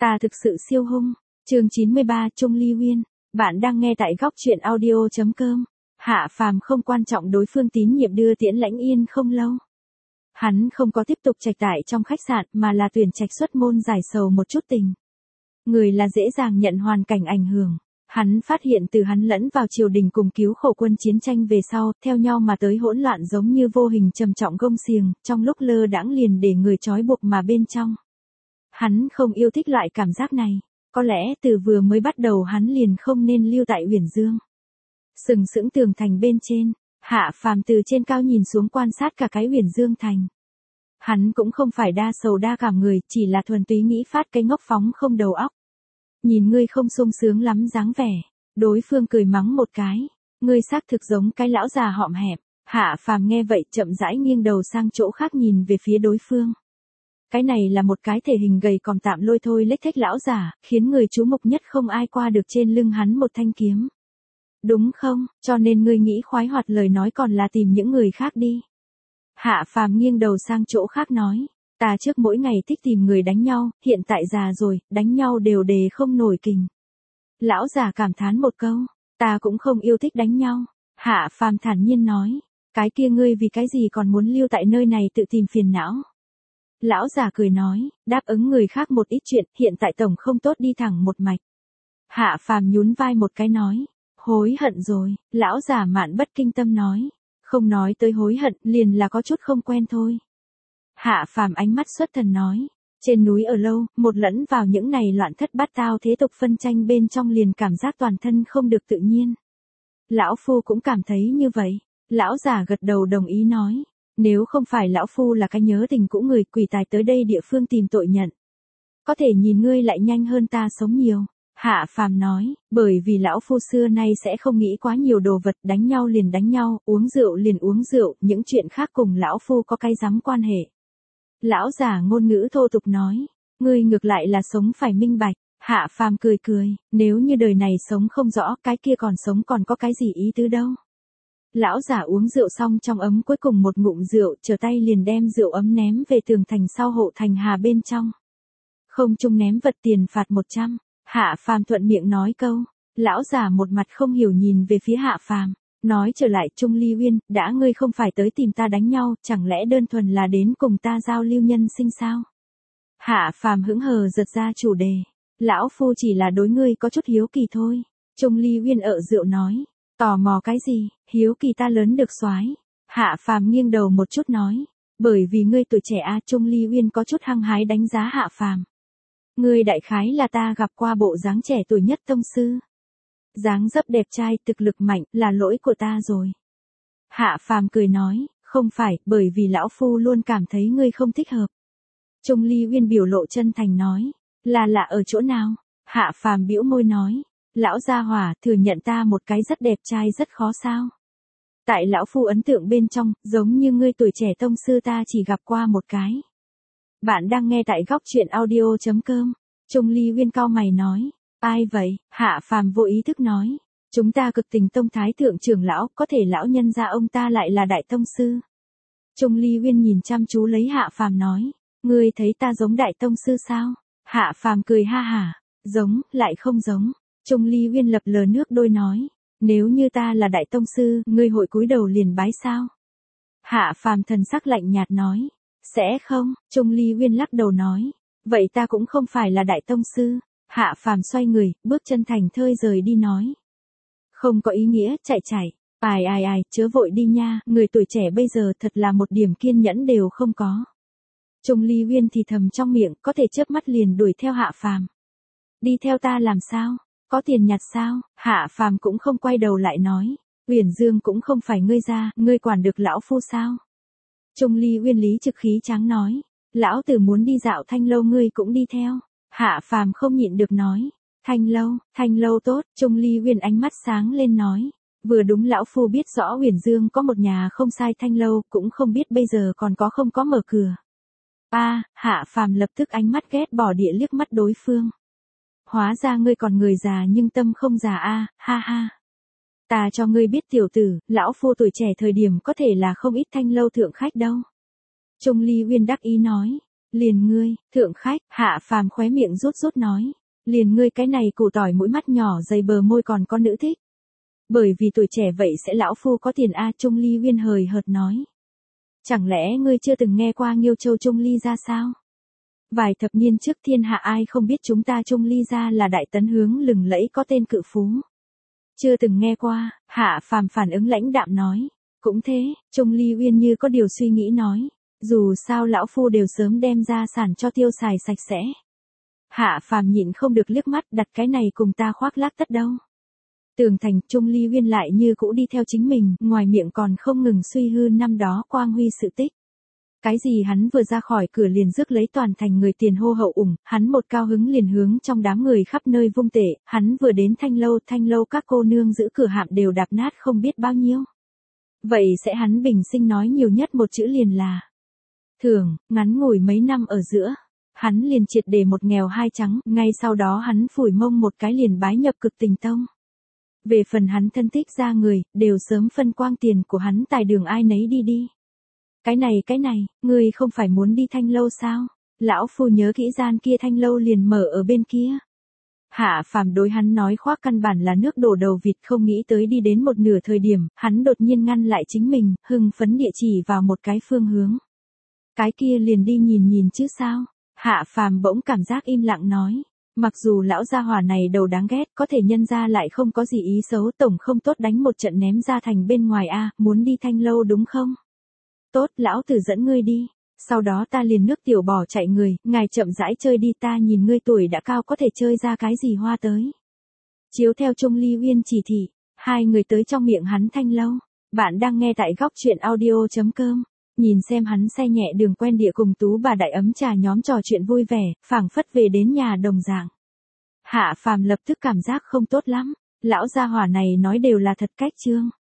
Ta thực sự siêu hung. Chương 93 Trung Ly Uyên. Bạn đang nghe tại góc truyện audio.com. Hạ Phàm không quan trọng đối phương tín nhiệm đưa tiễn Lãnh Yên không lâu. Hắn không có tiếp tục trạch tại trong khách sạn mà là tuyển trạch xuất môn giải sầu một chút tình. Người là dễ dàng nhận hoàn cảnh ảnh hưởng. Hắn phát hiện từ hắn lẫn vào triều đình cùng cứu khổ quân chiến tranh về sau, theo nhau mà tới hỗn loạn giống như vô hình trầm trọng gông xiềng, trong lúc lơ đãng liền để người trói buộc mà bên trong. Hắn không yêu thích loại cảm giác này, có lẽ từ vừa mới bắt đầu hắn liền không nên lưu tại Uyển Dương. Sừng sững tường thành bên trên, Hạ Phàm từ trên cao nhìn xuống quan sát cả cái Uyển Dương thành. Hắn cũng không phải đa sầu đa cảm người, chỉ là thuần túy nghĩ phát cái ngốc phóng không đầu óc. Nhìn ngươi không sung sướng lắm dáng vẻ, đối phương cười mắng một cái, ngươi xác thực giống cái lão già hõm hẹp. Hạ Phàm nghe vậy chậm rãi nghiêng đầu sang chỗ khác nhìn về phía đối phương. Cái này là một cái thể hình gầy còm tạm lôi thôi lếch thếch lão giả, khiến người chú mục nhất không ai qua được trên lưng hắn một thanh kiếm. Đúng không, cho nên ngươi nghĩ khoái hoạt lời nói còn là tìm những người khác đi. Hạ Phàm nghiêng đầu sang chỗ khác nói, ta trước mỗi ngày thích tìm người đánh nhau, hiện tại già rồi, đánh nhau đều đề không nổi kình. Lão già cảm thán một câu, ta cũng không yêu thích đánh nhau. Hạ Phàm thản nhiên nói, cái kia ngươi vì cái gì còn muốn lưu tại nơi này tự tìm phiền não. Lão già cười nói, đáp ứng người khác một ít chuyện, hiện tại tổng không tốt đi thẳng một mạch. Hạ Phàm nhún vai một cái nói, hối hận rồi. Lão già Mạn Bất Kinh Tâm nói, không nói tới hối hận, liền là có chút không quen thôi. Hạ Phàm ánh mắt xuất thần nói, trên núi ở lâu, một lẫn vào những này loạn thất bát tao thế tục phân tranh bên trong liền cảm giác toàn thân không được tự nhiên. Lão phu cũng cảm thấy như vậy. Lão già gật đầu đồng ý nói, nếu không phải lão phu là cái nhớ tình cũ người quỷ tài tới đây địa phương tìm tội nhận. Có thể nhìn ngươi lại nhanh hơn ta sống nhiều. Hạ Phàm nói, bởi vì lão phu xưa nay sẽ không nghĩ quá nhiều đồ vật, đánh nhau liền đánh nhau, uống rượu liền uống rượu, những chuyện khác cùng lão phu có cái dám quan hệ. Lão già ngôn ngữ thô tục nói, ngươi ngược lại là sống phải minh bạch. Hạ Phàm cười cười, nếu như đời này sống không rõ, cái kia còn sống còn có cái gì ý tứ đâu. Lão già uống rượu xong trong ấm cuối cùng một ngụm rượu, trở tay liền đem rượu ấm ném về tường thành sau hộ thành hà bên trong. Không chung ném vật tiền phạt 100. Hạ Phàm thuận miệng nói câu, lão già một mặt không hiểu nhìn về phía Hạ Phàm, nói trở lại Trung Ly Uyên, đã ngươi không phải tới tìm ta đánh nhau, chẳng lẽ đơn thuần là đến cùng ta giao lưu nhân sinh sao? Hạ Phàm hững hờ giật ra chủ đề, lão phu chỉ là đối ngươi có chút hiếu kỳ thôi. Trung Ly Uyên ợ rượu nói, tò mò cái gì, hiếu kỳ ta lớn được soái. Hạ Phàm nghiêng đầu một chút nói, bởi vì ngươi tuổi trẻ a. Trung Ly Uyên có chút hăng hái đánh giá Hạ Phàm. Ngươi đại khái là ta gặp qua bộ dáng trẻ tuổi nhất tông sư. Dáng dấp đẹp trai, thực lực mạnh, là lỗi của ta rồi. Hạ Phàm cười nói, không phải, bởi vì lão phu luôn cảm thấy ngươi không thích hợp. Trung Ly Uyên biểu lộ chân thành nói, là ở chỗ nào? Hạ Phàm bĩu môi nói, lão gia hỏa, thừa nhận ta một cái rất đẹp trai rất khó sao? Tại lão phu ấn tượng bên trong, giống như ngươi tuổi trẻ tông sư ta chỉ gặp qua một cái. Bạn đang nghe tại góc truyện audio.com. Trung Ly Uyên cau mày nói, ai vậy? Hạ Phàm vô ý thức nói, chúng ta Cực Tình Tông thái thượng trưởng lão, có thể lão nhân gia ông ta lại là đại tông sư. Trung Ly Uyên nhìn chăm chú lấy Hạ Phàm nói, ngươi thấy ta giống đại tông sư sao? Hạ Phàm cười ha hả, giống, lại không giống. Trung Ly Uyên lập lờ nước đôi nói, nếu như ta là đại tông sư, ngươi hội cúi đầu liền bái sao? Hạ Phàm thần sắc lạnh nhạt nói, sẽ không. Trung Ly Uyên lắc đầu nói, vậy ta cũng không phải là đại tông sư. Hạ Phàm xoay người, bước chân thành thơi rời đi nói, không có ý nghĩa, chạy. Ai, chớ vội đi nha, người tuổi trẻ bây giờ thật là một điểm kiên nhẫn đều không có. Trung Ly Uyên thì thầm trong miệng, có thể chớp mắt liền đuổi theo Hạ Phàm. Đi theo ta làm sao? Có tiền nhặt sao? Hạ Phàm cũng không quay đầu lại nói, Uyển Dương cũng không phải ngươi ra, ngươi quản được lão phu sao? Trung Ly Uyên lý trực khí tráng nói, lão tử muốn đi dạo Thanh Lâu ngươi cũng đi theo. Hạ Phàm không nhịn được nói, Thanh Lâu tốt. Trung Ly Uyên ánh mắt sáng lên nói, vừa đúng lão phu biết rõ Uyển Dương có một nhà không sai Thanh Lâu, cũng không biết bây giờ còn có không có mở cửa. Hạ Phàm lập tức ánh mắt ghét bỏ địa liếc mắt đối phương. Hóa ra ngươi còn người già nhưng tâm không già a, ha. Ta cho ngươi biết tiểu tử, lão phu tuổi trẻ thời điểm có thể là không ít Thanh Lâu thượng khách đâu. Trung Ly Uyên đắc ý nói, Liền ngươi, thượng khách, Hạ Phàm khóe miệng rút rút nói. Liền ngươi cái này củ tỏi mũi mắt nhỏ dày bờ môi còn có nữ thích. Bởi vì tuổi trẻ vậy sẽ lão phu có tiền a, Trung Ly Uyên hời hợt nói. Chẳng lẽ ngươi chưa từng nghe qua Nghiêu Châu Trung Ly gia sao? Vài thập niên trước thiên hạ ai không biết chúng ta Trung Ly gia là đại tấn hướng lừng lẫy có tên cự phú. Chưa từng nghe qua, Hạ Phàm phản ứng lãnh đạm nói. Cũng thế, Trung Ly Uyên như có điều suy nghĩ nói. Dù sao lão phu đều sớm đem gia sản cho tiêu xài sạch sẽ. Hạ Phàm nhịn không được liếc mắt, đặt cái này cùng ta khoác lác tất đâu. Tường thành, Trung Ly Uyên lại như cũ đi theo chính mình, ngoài miệng còn không ngừng suy hư năm đó quang huy sự tích. Cái gì hắn vừa ra khỏi cửa liền rước lấy toàn thành người tiền hô hậu ủng, hắn một cao hứng liền hướng trong đám người khắp nơi vung tể, hắn vừa đến thanh lâu các cô nương giữ cửa hạm đều đạp nát không biết bao nhiêu. Vậy sẽ hắn bình sinh nói nhiều nhất một chữ liền là thường, ngắn ngủi mấy năm ở giữa. Hắn liền triệt để một nghèo hai trắng, ngay sau đó hắn phủi mông một cái liền bái nhập Cực Tình Tông. Về phần hắn thân thích ra người, đều sớm phân quang tiền của hắn tài đường ai nấy đi đi. Cái này, ngươi không phải muốn đi thanh lâu sao? Lão phu nhớ kỹ gian kia thanh lâu liền mở ở bên kia. Hạ Phàm đối hắn nói khoác căn bản là nước đổ đầu vịt, không nghĩ tới đi đến một nửa thời điểm, hắn đột nhiên ngăn lại chính mình, hưng phấn địa chỉ vào một cái phương hướng. Cái kia liền đi nhìn chứ sao? Hạ Phàm bỗng cảm giác im lặng nói. Mặc dù lão gia hỏa này đầu đáng ghét, có thể nhân ra lại không có gì ý xấu, tổng không tốt đánh một trận ném ra thành bên ngoài a, muốn đi thanh lâu đúng không? Tốt, lão tử dẫn ngươi đi. Sau đó ta liền nước tiểu bỏ chạy người, ngài chậm rãi chơi đi, ta nhìn ngươi tuổi đã cao có thể chơi ra cái gì hoa tới. Chiếu theo Trung Ly Uyên chỉ thị, hai người tới trong miệng hắn thanh lâu. Bạn đang nghe tại góc truyện audio.com. Nhìn xem hắn xe nhẹ đường quen địa cùng tú bà đại ấm trà nhóm trò chuyện vui vẻ, phảng phất về đến nhà đồng dạng. Hạ Phàm lập tức cảm giác không tốt lắm, lão gia hỏa này nói đều là thật cách trương.